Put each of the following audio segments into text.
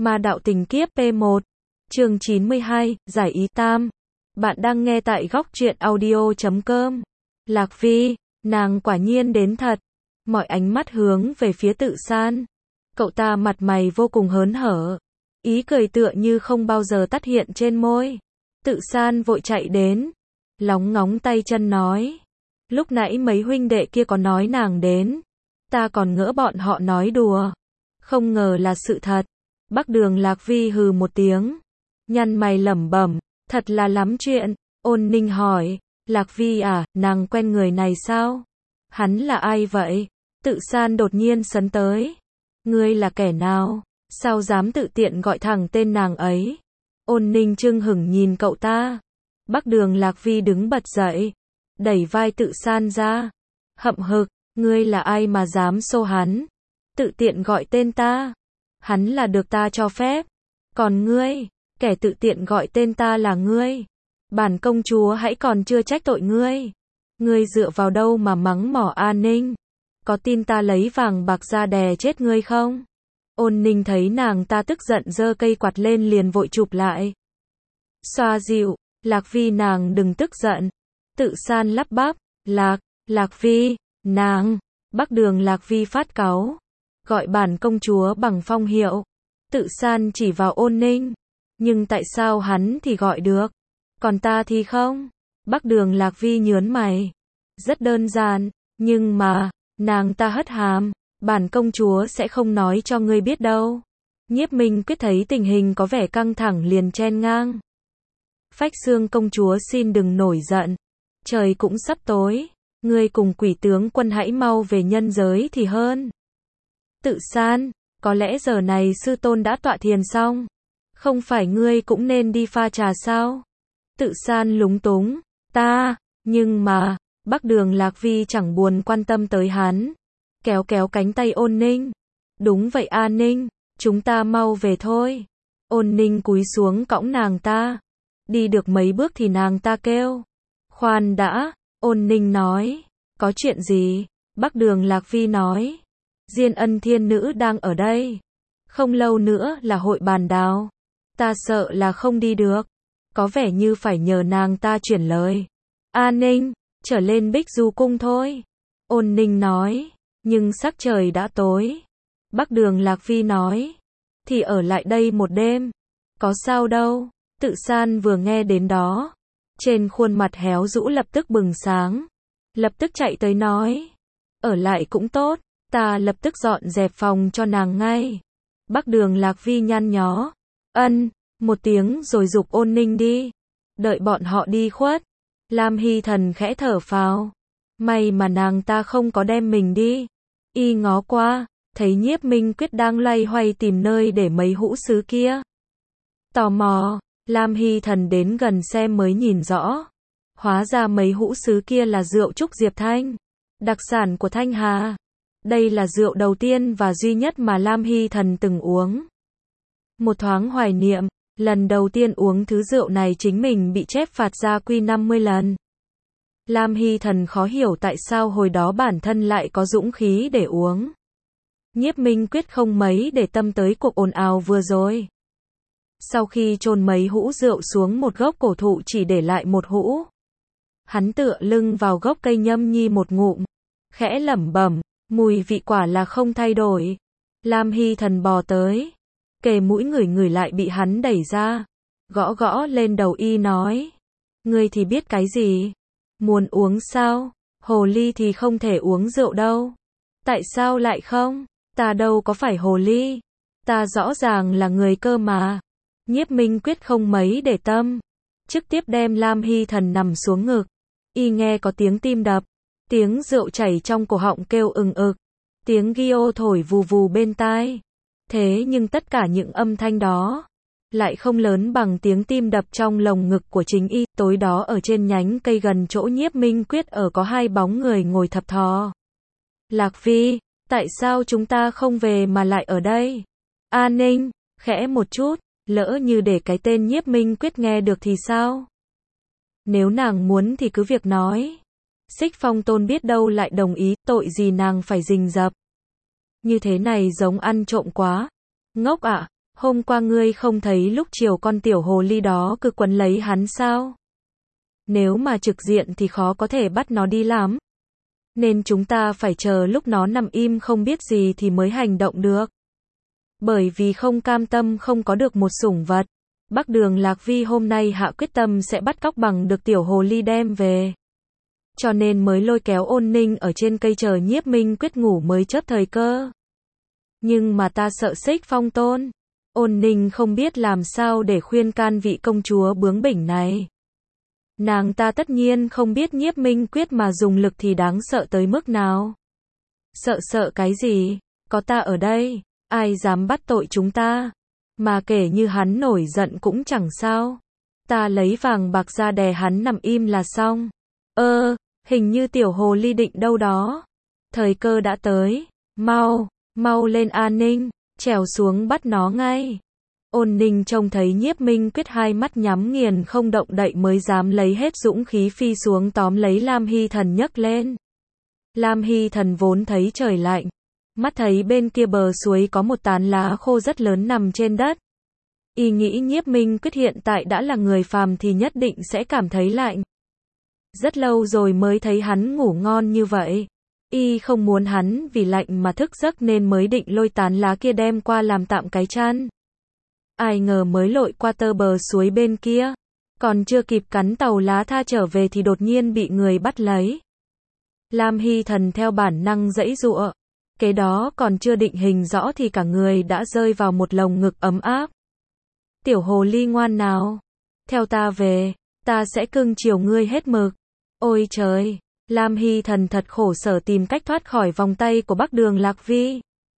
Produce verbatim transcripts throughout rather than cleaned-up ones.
Ma đạo tình kiếp P một, chương chín mươi hai, giải ý tam. Bạn đang nghe tại góc truyện audio chấm com. Lạc Vi, nàng quả nhiên đến thật. Mọi ánh mắt hướng về phía Tự San. Cậu ta mặt mày vô cùng hớn hở. Ý cười tựa như không bao giờ tắt hiện trên môi. Tự San vội chạy đến. Lóng ngóng tay chân nói. Lúc nãy mấy huynh đệ kia có nói nàng đến. Ta còn ngỡ bọn họ nói đùa. Không ngờ là sự thật. Bắc Đường Lạc Vi hừ một tiếng. Nhăn mày lẩm bẩm. Thật là lắm chuyện. Ôn Ninh hỏi. Lạc Vi à, nàng quen người này sao? Hắn là ai vậy? Tự San đột nhiên sấn tới. Ngươi là kẻ nào? Sao dám tự tiện gọi thẳng tên nàng ấy? Ôn Ninh chưng hửng nhìn cậu ta. Bắc Đường Lạc Vi đứng bật dậy. Đẩy vai Tự San ra. Hậm hực, ngươi là ai mà dám xô hắn? Tự tiện gọi tên ta. Hắn là được ta cho phép. Còn ngươi, kẻ tự tiện gọi tên ta là ngươi. Bản công chúa hãy còn chưa trách tội ngươi. Ngươi dựa vào đâu mà mắng mỏ An Ninh? Có tin ta lấy vàng bạc ra đè chết ngươi không? Ôn Ninh thấy nàng ta tức giận giơ cây quạt lên liền vội chụp lại. Xoa dịu, Lạc Vi nàng đừng tức giận. Tự San lắp bắp, Lạc, Lạc Vi, nàng. Bắc Đường Lạc Vi phát cáu. Gọi bản công chúa bằng phong hiệu. Tự San chỉ vào Ôn Ninh. Nhưng tại sao hắn thì gọi được, còn ta thì không? Bắc Đường Lạc Vi nhớn mày. Rất đơn giản, nhưng mà, nàng ta hất hàm. Bản công chúa sẽ không nói cho ngươi biết đâu. Nhiếp Minh Quyết thấy tình hình có vẻ căng thẳng liền chen ngang. Phách Xương công chúa xin đừng nổi giận. Trời cũng sắp tối. Ngươi cùng Quỷ tướng quân hãy mau về nhân giới thì hơn. Tự San, có lẽ giờ này sư tôn đã tọa thiền xong. Không phải ngươi cũng nên đi pha trà sao? Tự San lúng túng. Ta, nhưng mà, Bắc Đường Lạc Vi chẳng buồn quan tâm tới hắn. Kéo kéo cánh tay Ôn Ninh. Đúng vậy An Ninh, chúng ta mau về thôi. Ôn Ninh cúi xuống cõng nàng ta. Đi được mấy bước thì nàng ta kêu. Khoan đã, Ôn Ninh nói. Có chuyện gì? Bắc Đường Lạc Vi nói. Diên Ân Thiên Nữ đang ở đây. Không lâu nữa là hội bàn đào. Ta sợ là không đi được. Có vẻ như phải nhờ nàng ta chuyển lời. An Ninh, trở lên Bích Du Cung thôi. Ôn Ninh nói. Nhưng sắc trời đã tối. Bắc Đường Lạc Vi nói. Thì ở lại đây một đêm. Có sao đâu. Tự San vừa nghe đến đó. Trên khuôn mặt héo rũ lập tức bừng sáng. Lập tức chạy tới nói. Ở lại cũng tốt. Ta lập tức dọn dẹp phòng cho nàng ngay. Bắc Đường Lạc Vi nhăn nhó. Ân, một tiếng rồi giục Ôn Ninh đi. Đợi bọn họ đi khuất. Lam Hy Thần khẽ thở phào. May mà nàng ta không có đem mình đi. Y ngó qua, thấy Nhiếp Minh Quyết đang loay hoay tìm nơi để mấy hũ sứ kia. Tò mò, Lam Hy Thần đến gần xem mới nhìn rõ. Hóa ra mấy hũ sứ kia là rượu trúc Diệp Thanh. Đặc sản của Thanh Hà. Đây là rượu đầu tiên và duy nhất mà Lam Hy Thần từng uống. Một thoáng hoài niệm, lần đầu tiên uống thứ rượu này chính mình bị chép phạt gia quy năm mươi lần. Lam Hy Thần khó hiểu tại sao hồi đó bản thân lại có dũng khí để uống. Nhiếp Minh Quyết không mấy để tâm tới cuộc ồn ào vừa rồi. Sau khi chôn mấy hũ rượu xuống một gốc cổ thụ chỉ để lại một hũ. Hắn tựa lưng vào gốc cây nhâm nhi một ngụm. Khẽ lẩm bẩm, mùi vị quả là không thay đổi. Lam Hy Thần bò tới. Kề mũi ngửi ngửi lại bị hắn đẩy ra. Gõ gõ lên đầu y nói. Ngươi thì biết cái gì? Muốn uống sao? Hồ ly thì không thể uống rượu đâu. Tại sao lại không? Ta đâu có phải hồ ly. Ta rõ ràng là người cơ mà. Nhiếp Minh Quyết không mấy để tâm. Trực tiếp đem Lam Hy Thần nằm xuống ngực. Y nghe có tiếng tim đập. Tiếng rượu chảy trong cổ họng kêu ừng ực. Tiếng ghi-ô thổi vù vù bên tai. Thế nhưng tất cả những âm thanh đó lại không lớn bằng tiếng tim đập trong lồng ngực của chính y. Tối đó ở trên nhánh cây gần chỗ Nhiếp Minh Quyết ở có hai bóng người ngồi thập thò. Lạc Vi, tại sao chúng ta không về mà lại ở đây? An Ninh, khẽ một chút, lỡ như để cái tên Nhiếp Minh Quyết nghe được thì sao? Nếu nàng muốn thì cứ việc nói. Xích Phong Tôn biết đâu lại đồng ý, tội gì nàng phải rình rập. Như thế này giống ăn trộm quá. Ngốc ạ, à, Hôm qua ngươi không thấy lúc chiều con tiểu hồ ly đó cứ quấn lấy hắn sao? Nếu mà trực diện thì khó có thể bắt nó đi lắm. Nên chúng ta phải chờ lúc nó nằm im không biết gì thì mới hành động được. Bởi vì không cam tâm không có được một sủng vật, Bắc Đường Lạc Vi hôm nay hạ quyết tâm sẽ bắt cóc bằng được tiểu hồ ly đem về. Cho nên mới lôi kéo Ôn Ninh ở trên cây chờ Nhiếp Minh Quyết ngủ mới chớp thời cơ. Nhưng mà ta sợ Xích Phong Tôn. Ôn Ninh không biết làm sao để khuyên can vị công chúa bướng bỉnh này. Nàng ta tất nhiên không biết Nhiếp Minh Quyết mà dùng lực thì đáng sợ tới mức nào. Sợ sợ cái gì, có ta ở đây, ai dám bắt tội chúng ta. Mà kể như hắn nổi giận cũng chẳng sao. Ta lấy vàng bạc ra đè hắn nằm im là xong. Ơ, hình như tiểu hồ ly định đâu đó. Thời cơ đã tới, mau, mau lên A Ninh, trèo xuống bắt nó ngay. Ôn Ninh trông thấy Nhiếp Minh Quyết hai mắt nhắm nghiền không động đậy mới dám lấy hết dũng khí phi xuống tóm lấy Lam Hy Thần nhấc lên. Lam Hy Thần vốn thấy trời lạnh, mắt thấy bên kia bờ suối có một tán lá khô rất lớn nằm trên đất. Y nghĩ Nhiếp Minh Quyết hiện tại đã là người phàm thì nhất định sẽ cảm thấy lạnh. Rất lâu rồi mới thấy hắn ngủ ngon như vậy. Y không muốn hắn vì lạnh mà thức giấc nên mới định lôi tán lá kia đem qua làm tạm cái chăn. Ai ngờ mới lội qua tơ bờ suối bên kia, còn chưa kịp cắn tàu lá tha trở về thì đột nhiên bị người bắt lấy. Lam Hy Thần theo bản năng giãy giụa, kế đó còn chưa định hình rõ thì cả người đã rơi vào một lồng ngực ấm áp. Tiểu hồ ly ngoan nào, theo ta về, ta sẽ cưng chiều ngươi hết mực. Ôi trời, Lam Hy Thần thật khổ sở tìm cách thoát khỏi vòng tay của Bắc Đường Lạc Vi.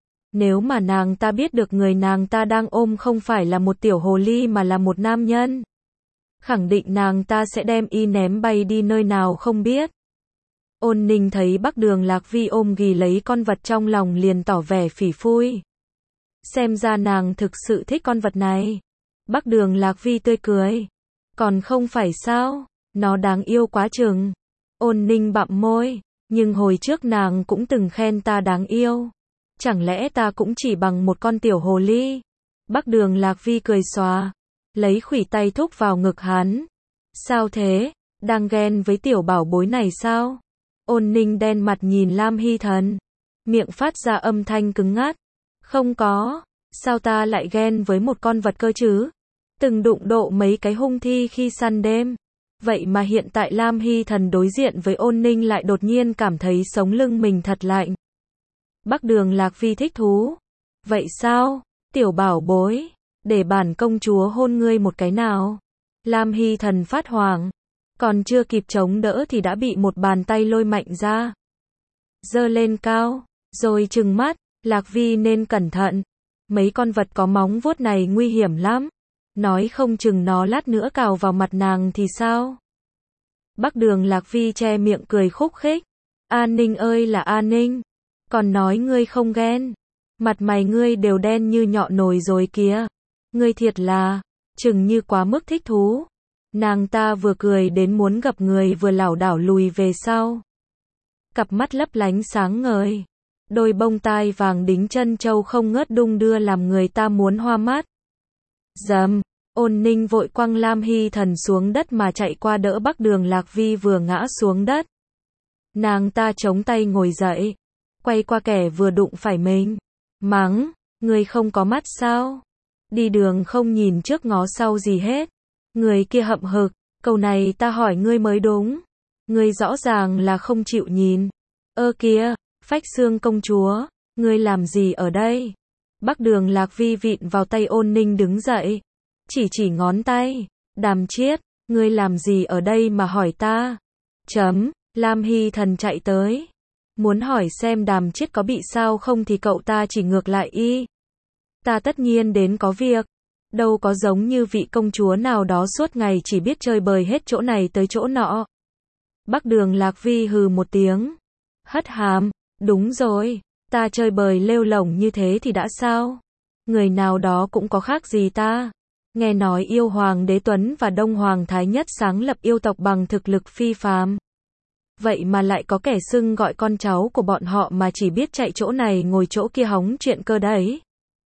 Nếu mà nàng ta biết được người nàng ta đang ôm không phải là một tiểu hồ ly mà là một nam nhân, khẳng định nàng ta sẽ đem y ném bay đi nơi nào không biết. Ôn Ninh thấy Bắc Đường Lạc Vi ôm ghì lấy con vật trong lòng liền tỏ vẻ phỉ phui. Xem ra nàng thực sự thích con vật này. Bắc Đường Lạc Vi tươi cười. Còn không phải sao, nó đáng yêu quá chừng. Ôn Ninh bặm môi, nhưng hồi trước nàng cũng từng khen ta đáng yêu. Chẳng lẽ ta cũng chỉ bằng một con tiểu hồ ly? Bắc Đường Lạc Vi cười xòa, lấy khuỷu tay thúc vào ngực hắn. Sao thế, đang ghen với tiểu bảo bối này sao? Ôn Ninh đen mặt nhìn Lam Hy Thần, miệng phát ra âm thanh cứng ngắt. Không có, sao ta lại ghen với một con vật cơ chứ? Từng đụng độ mấy cái hung thi khi săn đêm. Vậy mà hiện tại Lam Hy Thần đối diện với Ôn Ninh lại đột nhiên cảm thấy sống lưng mình thật lạnh. Bắc Đường Lạc Vi thích thú. Vậy sao, tiểu bảo bối, để bản công chúa hôn ngươi một cái nào? Lam Hy Thần phát hoảng, còn chưa kịp chống đỡ thì đã bị một bàn tay lôi mạnh ra. Giơ lên cao, rồi trừng mắt, Lạc Vi nên cẩn thận. Mấy con vật có móng vuốt này nguy hiểm lắm. Nói không chừng nó lát nữa cào vào mặt nàng thì sao? Bắc Đường Lạc Vi che miệng cười khúc khích. An Ninh ơi là An Ninh, còn nói ngươi không ghen. Mặt mày ngươi đều đen như nhọ nồi rồi kìa. Ngươi thiệt là, chừng như quá mức thích thú. Nàng ta vừa cười đến muốn gặp người vừa lảo đảo lùi về sau. Cặp mắt lấp lánh sáng ngời. Đôi bông tai vàng đính chân châu không ngớt đung đưa làm người ta muốn hoa mắt. Dầm, Ôn Ninh vội quăng Lam Hy Thần xuống đất mà chạy qua đỡ Bắc Đường Lạc Vi vừa ngã xuống đất. Nàng ta chống tay ngồi dậy, quay qua kẻ vừa đụng phải mình. Mắng, ngươi không có mắt sao? Đi đường không nhìn trước ngó sau gì hết. Người kia hậm hực, câu này ta hỏi ngươi mới đúng. Ngươi rõ ràng là không chịu nhìn. Ơ kìa, Phách Xương công chúa, ngươi làm gì ở đây? Bắc Đường Lạc Vi vịn vào tay Ôn Ninh đứng dậy, chỉ chỉ ngón tay. Đàm Chiết, ngươi làm gì ở đây mà hỏi ta? Chấm, Lam Hy Thần chạy tới, muốn hỏi xem Đàm Chiết có bị sao không thì cậu ta chỉ ngược lại y. Ta tất nhiên đến có việc, đâu có giống như vị công chúa nào đó suốt ngày chỉ biết chơi bời hết chỗ này tới chỗ nọ. Bắc Đường Lạc Vi hừ một tiếng, hất hàm, đúng rồi, ta chơi bời lêu lổng như thế thì đã sao? Người nào đó cũng có khác gì ta. Nghe nói Yêu Hoàng Đế Tuấn và Đông Hoàng Thái Nhất sáng lập yêu tộc bằng thực lực phi phàm. Vậy mà lại có kẻ xưng gọi con cháu của bọn họ mà chỉ biết chạy chỗ này ngồi chỗ kia hóng chuyện cơ đấy.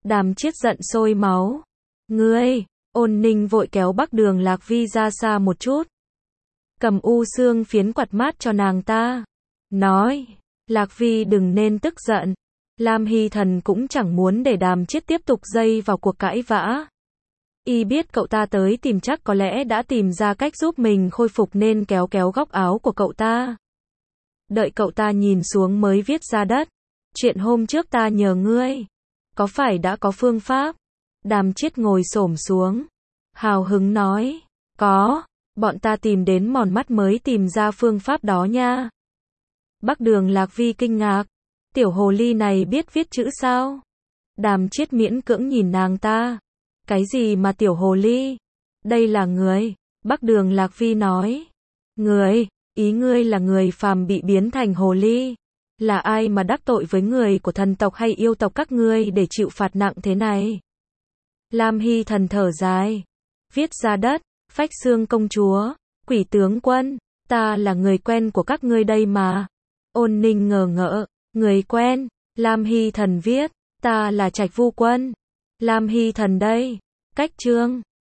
Đàm Chiết giận sôi máu. Ngươi, Ôn Ninh vội kéo Bắc Đường Lạc Vi ra xa một chút. Cầm u xương phiến quạt mát cho nàng ta. Nói, Lạc Vi đừng nên tức giận. Lam Hy Thần cũng chẳng muốn để Đàm Chiết tiếp tục dây vào cuộc cãi vã. Y biết cậu ta tới tìm chắc có lẽ đã tìm ra cách giúp mình khôi phục nên kéo kéo góc áo của cậu ta. Đợi cậu ta nhìn xuống mới viết ra đất. Chuyện hôm trước ta nhờ ngươi. Có phải đã có phương pháp? Đàm Chiết ngồi xổm xuống. Hào hứng nói. Có. Bọn ta tìm đến mòn mắt mới tìm ra phương pháp đó nha. Bắc Đường Lạc Vi kinh ngạc. Tiểu hồ ly này biết viết chữ sao? Đàm Chiết miễn cưỡng nhìn nàng ta. Cái gì mà tiểu hồ ly? Đây là người. Bắc Đường Lạc Vi nói. Người, ý ngươi là người phàm bị biến thành hồ ly. Là ai mà đắc tội với người của thần tộc hay yêu tộc các ngươi để chịu phạt nặng thế này? Lam Hy Thần thở dài. Viết ra đất. Phách Xương công chúa. Quỷ tướng quân. Ta là người quen của các ngươi đây mà. Ôn Ninh ngờ ngợ. Người quen. Lam Hy Thần viết. Ta là Trạch Vu Quân. Lam Hy Thần đây. Cách chương.